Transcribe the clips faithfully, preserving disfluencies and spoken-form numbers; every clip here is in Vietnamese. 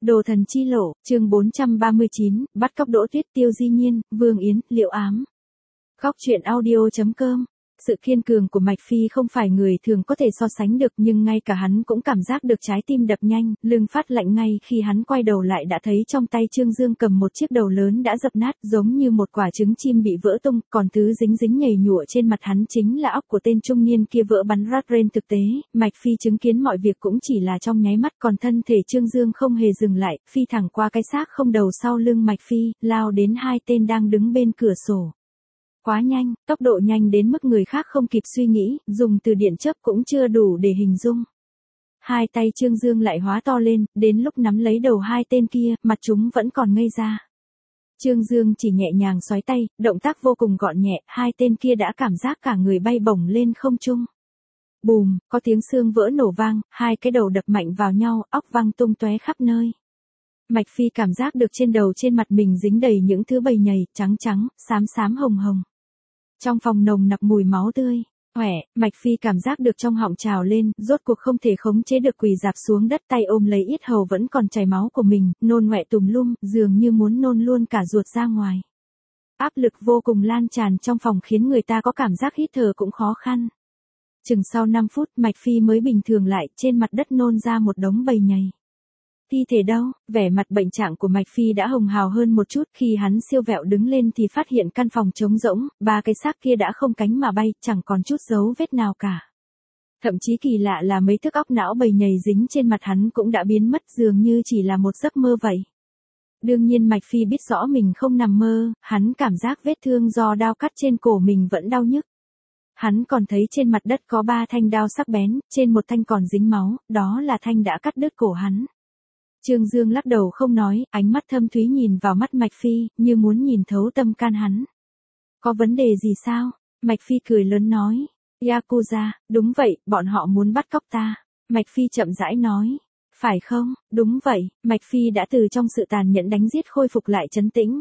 Đồ thần chi lộ, chương bốn trăm ba mươi chín, bắt cóc Đỗ Tuyết, Tiêu Di Nhiên, Vương Yến, Liệu Ám. Góc truyện audio chấm com. Sự kiên cường của Mạch Phi không phải người thường có thể so sánh được, nhưng ngay cả hắn cũng cảm giác được trái tim đập nhanh, lưng phát lạnh ngay khi hắn quay đầu lại đã thấy trong tay Trương Dương cầm một chiếc đầu lớn đã dập nát, giống như một quả trứng chim bị vỡ tung, còn thứ dính dính nhầy nhụa trên mặt hắn chính là óc của tên trung niên kia vỡ bắn rát rên. Thực tế, Mạch Phi chứng kiến mọi việc cũng chỉ là trong nháy mắt, còn thân thể Trương Dương không hề dừng lại, phi thẳng qua cái xác không đầu sau lưng Mạch Phi, lao đến hai tên đang đứng bên cửa sổ. Quá nhanh, tốc độ nhanh đến mức người khác không kịp suy nghĩ, dùng từ điện chớp cũng chưa đủ để hình dung. Hai tay Trương Dương lại hóa to lên, đến lúc nắm lấy đầu hai tên kia, mặt chúng vẫn còn ngây ra. Trương Dương chỉ nhẹ nhàng xoáy tay, động tác vô cùng gọn nhẹ, hai tên kia đã cảm giác cả người bay bổng lên không trung. Bùm, có tiếng xương vỡ nổ vang, hai cái đầu đập mạnh vào nhau, óc văng tung tóe khắp nơi. Mạch Phi cảm giác được trên đầu trên mặt mình dính đầy những thứ bầy nhầy, trắng trắng, xám xám hồng hồng. Trong phòng nồng nặc mùi máu tươi, hoẻ, Mạch Phi cảm giác được trong họng trào lên, rốt cuộc không thể khống chế được quỳ rạp xuống đất, tay ôm lấy yết hầu vẫn còn chảy máu của mình, nôn ngoẹ tùm lum, dường như muốn nôn luôn cả ruột ra ngoài. Áp lực vô cùng lan tràn trong phòng khiến người ta có cảm giác hít thở cũng khó khăn. Chừng sau năm phút, Mạch Phi mới bình thường lại, trên mặt đất nôn ra một đống bầy nhầy. Thi thể đâu? Vẻ mặt bệnh trạng của Mạch Phi đã hồng hào hơn một chút, khi hắn siêu vẹo đứng lên thì phát hiện căn phòng trống rỗng, ba cái xác kia đã không cánh mà bay, chẳng còn chút dấu vết nào cả. Thậm chí kỳ lạ là mấy thức óc não bầy nhầy dính trên mặt hắn cũng đã biến mất, dường như chỉ là một giấc mơ vậy. Đương nhiên Mạch Phi biết rõ mình không nằm mơ, hắn cảm giác vết thương do đao cắt trên cổ mình vẫn đau nhức. Hắn còn thấy trên mặt đất có ba thanh đao sắc bén, trên một thanh còn dính máu, đó là thanh đã cắt đứt cổ hắn. Trương Dương lắc đầu không nói, ánh mắt thâm thúy nhìn vào mắt Mạch Phi, như muốn nhìn thấu tâm can hắn. Có vấn đề gì sao? Mạch Phi cười lớn nói. Yakuza, đúng vậy, bọn họ muốn bắt cóc ta. Mạch Phi chậm rãi nói. Phải không? Đúng vậy, Mạch Phi đã từ trong sự tàn nhẫn đánh giết khôi phục lại trấn tĩnh.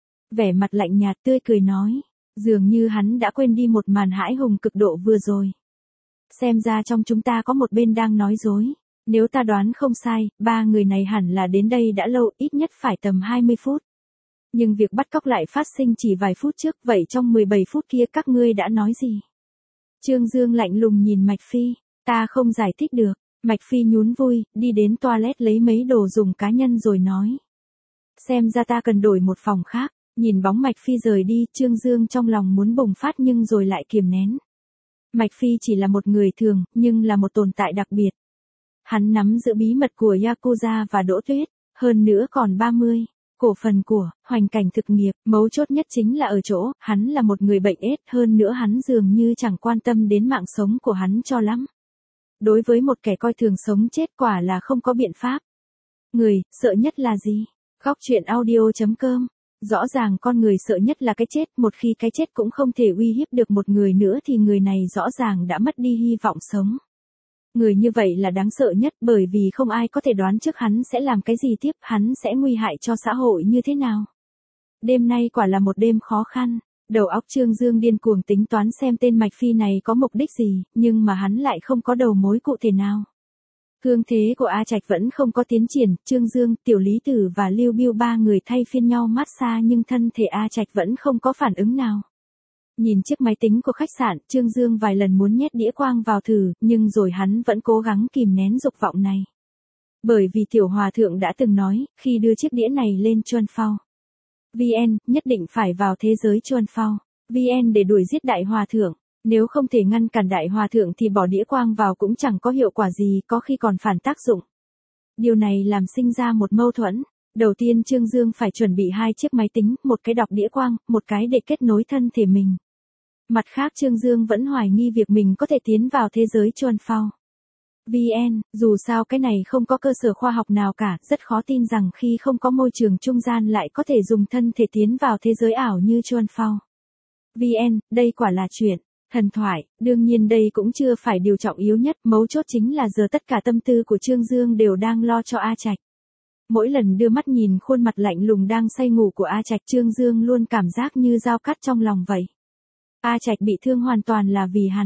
Vẻ mặt lạnh nhạt tươi cười nói. Dường như hắn đã quên đi một màn hãi hùng cực độ vừa rồi. Xem ra trong chúng ta có một bên đang nói dối. Nếu ta đoán không sai, ba người này hẳn là đến đây đã lâu, ít nhất phải tầm hai mươi phút. Nhưng việc bắt cóc lại phát sinh chỉ vài phút trước, vậy trong mười bảy phút kia các ngươi đã nói gì? Trương Dương lạnh lùng nhìn Mạch Phi, ta không giải thích được. Mạch Phi nhún vui, đi đến toilet lấy mấy đồ dùng cá nhân rồi nói. Xem ra ta cần đổi một phòng khác. Nhìn bóng Mạch Phi rời đi, Trương Dương trong lòng muốn bùng phát nhưng rồi lại kiềm nén. Mạch Phi chỉ là một người thường, nhưng là một tồn tại đặc biệt. Hắn nắm giữ bí mật của Yakuza và Đỗ Tuyết, hơn nữa còn ba mươi, cổ phần của, hoành cảnh thực nghiệp, mấu chốt nhất chính là ở chỗ, hắn là một người bệnh ết, hơn nữa hắn dường như chẳng quan tâm đến mạng sống của hắn cho lắm. Đối với một kẻ coi thường sống chết quả là không có biện pháp. Người, sợ nhất là gì? Góc truyện audio chấm com. Rõ ràng con người sợ nhất là cái chết, một khi cái chết cũng không thể uy hiếp được một người nữa thì người này rõ ràng đã mất đi hy vọng sống. Người như vậy là đáng sợ nhất, bởi vì không ai có thể đoán trước hắn sẽ làm cái gì tiếp, hắn sẽ nguy hại cho xã hội như thế nào. Đêm nay quả là một đêm khó khăn, đầu óc Trương Dương điên cuồng tính toán xem tên Mạch Phi này có mục đích gì, nhưng mà hắn lại không có đầu mối cụ thể nào. Thương thế của A Trạch vẫn không có tiến triển, Trương Dương, Tiểu Lý Tử và Lưu Biêu ba người thay phiên nhau massage nhưng thân thể A Trạch vẫn không có phản ứng nào. Nhìn chiếc máy tính của khách sạn, Trương Dương vài lần muốn nhét đĩa quang vào thử, nhưng rồi hắn vẫn cố gắng kìm nén dục vọng này. Bởi vì Tiểu Hòa Thượng đã từng nói, khi đưa chiếc đĩa này lên Chuan Phao vê en, nhất định phải vào thế giới Chuan Phao vê en để đuổi giết Đại Hòa Thượng. Nếu không thể ngăn cản Đại Hòa Thượng thì bỏ đĩa quang vào cũng chẳng có hiệu quả gì, có khi còn phản tác dụng. Điều này làm sinh ra một mâu thuẫn. Đầu tiên Trương Dương phải chuẩn bị hai chiếc máy tính, một cái đọc đĩa quang, một cái để kết nối thân thể mình. Mặt khác Trương Dương vẫn hoài nghi việc mình có thể tiến vào thế giới Chuan Phao vê en, dù sao cái này không có cơ sở khoa học nào cả, rất khó tin rằng khi không có môi trường trung gian lại có thể dùng thân thể tiến vào thế giới ảo như Chuan Phao vê en, đây quả là chuyện thần thoại. Đương nhiên đây cũng chưa phải điều trọng yếu nhất, mấu chốt chính là giờ tất cả tâm tư của Trương Dương đều đang lo cho A Trạch. Mỗi lần đưa mắt nhìn khuôn mặt lạnh lùng đang say ngủ của A Trạch, Trương Dương luôn cảm giác như dao cắt trong lòng vậy. A Trạch bị thương hoàn toàn là vì hắn.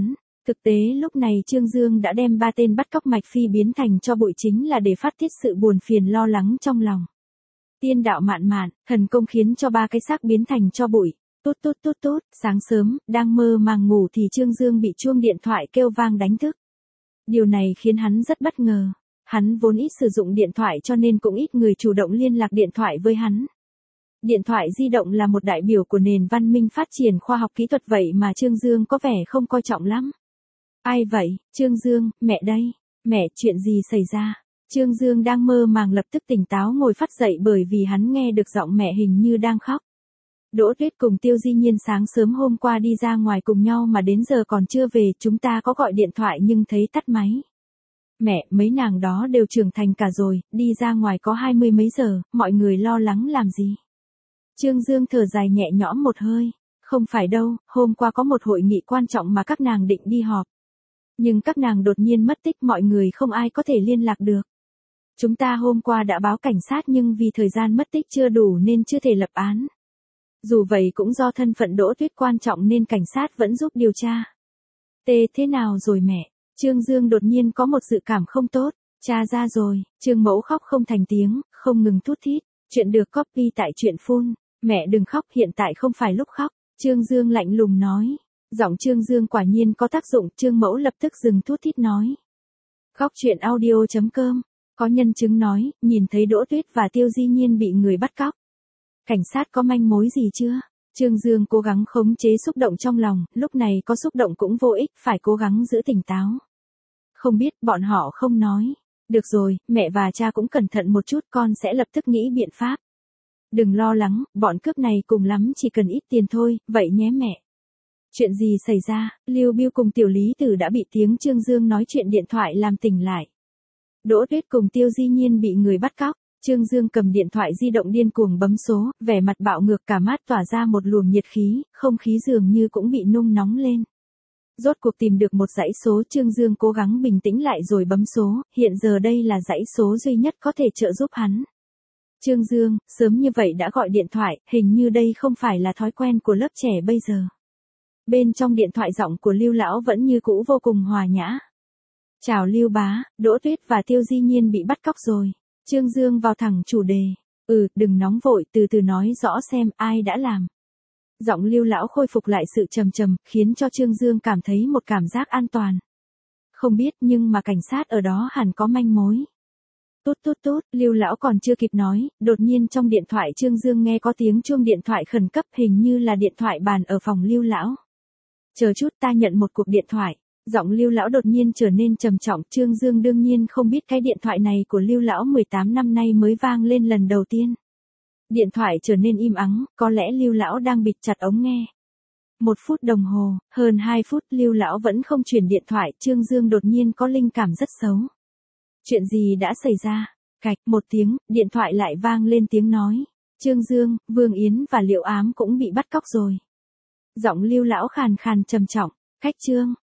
Thực tế lúc này Trương Dương đã đem ba tên bắt cóc Mạch Phi biến thành cho bụi chính là để phát tiết sự buồn phiền lo lắng trong lòng. Tiên đạo mạn mạn, thần công khiến cho ba cái xác biến thành cho bụi. Tốt tốt tốt tốt, sáng sớm, đang mơ màng ngủ thì Trương Dương bị chuông điện thoại kêu vang đánh thức. Điều này khiến hắn rất bất ngờ. Hắn vốn ít sử dụng điện thoại cho nên cũng ít người chủ động liên lạc điện thoại với hắn. Điện thoại di động là một đại biểu của nền văn minh phát triển khoa học kỹ thuật vậy mà Trương Dương có vẻ không coi trọng lắm. Ai vậy, Trương Dương, mẹ đây. Mẹ, chuyện gì xảy ra? Trương Dương đang mơ màng lập tức tỉnh táo ngồi phắt dậy bởi vì hắn nghe được giọng mẹ hình như đang khóc. Đỗ Tuyết cùng Tiêu Di Nhiên sáng sớm hôm qua đi ra ngoài cùng nhau mà đến giờ còn chưa về, chúng ta có gọi điện thoại nhưng thấy tắt máy. Mẹ, mấy nàng đó đều trưởng thành cả rồi, đi ra ngoài có hai mươi mấy giờ, mọi người lo lắng làm gì? Trương Dương thở dài nhẹ nhõm một hơi. Không phải đâu, hôm qua có một hội nghị quan trọng mà các nàng định đi họp. Nhưng các nàng đột nhiên mất tích, mọi người không ai có thể liên lạc được. Chúng ta hôm qua đã báo cảnh sát nhưng vì thời gian mất tích chưa đủ nên chưa thể lập án. Dù vậy cũng do thân phận Đỗ Tuyết quan trọng nên cảnh sát vẫn giúp điều tra. Tê, thế nào rồi mẹ? Trương Dương đột nhiên có một dự cảm không tốt. Cha ra rồi, Trương Mẫu khóc không thành tiếng, không ngừng thút thít. Chuyện được copy tại truyện phun. Mẹ đừng khóc, hiện tại không phải lúc khóc. Trương Dương lạnh lùng nói. Giọng Trương Dương quả nhiên có tác dụng, Trương Mẫu lập tức dừng thút thít nói. Khóc chuyện audio chấm com. Có nhân chứng nói, nhìn thấy Đỗ Tuyết và Tiêu Di Nhiên bị người bắt cóc. Cảnh sát có manh mối gì chưa? Trương Dương cố gắng khống chế xúc động trong lòng, lúc này có xúc động cũng vô ích, phải cố gắng giữ tỉnh táo. Không biết, bọn họ không nói. Được rồi, mẹ và cha cũng cẩn thận một chút, con sẽ lập tức nghĩ biện pháp. Đừng lo lắng, bọn cướp này cùng lắm chỉ cần ít tiền thôi, vậy nhé mẹ. Chuyện gì xảy ra? Lưu Biêu cùng Tiểu Lý Tử đã bị tiếng Trương Dương nói chuyện điện thoại làm tỉnh lại. Đỗ Tuyết cùng Tiêu Di Nhiên bị người bắt cóc. Trương Dương cầm điện thoại di động điên cuồng bấm số, vẻ mặt bạo ngược, cả mắt tỏa ra một luồng nhiệt khí, không khí dường như cũng bị nung nóng lên. Rốt cuộc tìm được một dãy số, Trương Dương cố gắng bình tĩnh lại rồi bấm số, hiện giờ đây là dãy số duy nhất có thể trợ giúp hắn. Trương Dương, sớm như vậy đã gọi điện thoại, hình như đây không phải là thói quen của lớp trẻ bây giờ. Bên trong điện thoại giọng của Lưu lão vẫn như cũ vô cùng hòa nhã. Chào Lưu bá, Đỗ Tuyết và Tiêu Di Nhiên bị bắt cóc rồi. Trương Dương vào thẳng chủ đề. Ừ, đừng nóng vội, từ từ nói rõ xem ai đã làm. Giọng Lưu lão khôi phục lại sự trầm trầm, khiến cho Trương Dương cảm thấy một cảm giác an toàn. Không biết nhưng mà cảnh sát ở đó hẳn có manh mối. Tốt tốt tốt, Lưu lão còn chưa kịp nói, đột nhiên trong điện thoại Trương Dương nghe có tiếng chuông điện thoại khẩn cấp, hình như là điện thoại bàn ở phòng Lưu lão. Chờ chút, ta nhận một cuộc điện thoại. Giọng Lưu lão đột nhiên trở nên trầm trọng, Trương Dương đương nhiên không biết cái điện thoại này của Lưu lão mười tám năm nay mới vang lên lần đầu tiên. Điện thoại trở nên im ắng, có lẽ Lưu lão đang bịt chặt ống nghe. Một phút đồng hồ, hơn hai phút Lưu lão vẫn không truyền điện thoại, Trương Dương đột nhiên có linh cảm rất xấu. Chuyện gì đã xảy ra? Cạch, một tiếng, điện thoại lại vang lên tiếng nói. Trương Dương, Vương Yến và Liệu Ám cũng bị bắt cóc rồi. Giọng Lưu lão khàn khàn trầm trọng. Khách Trương,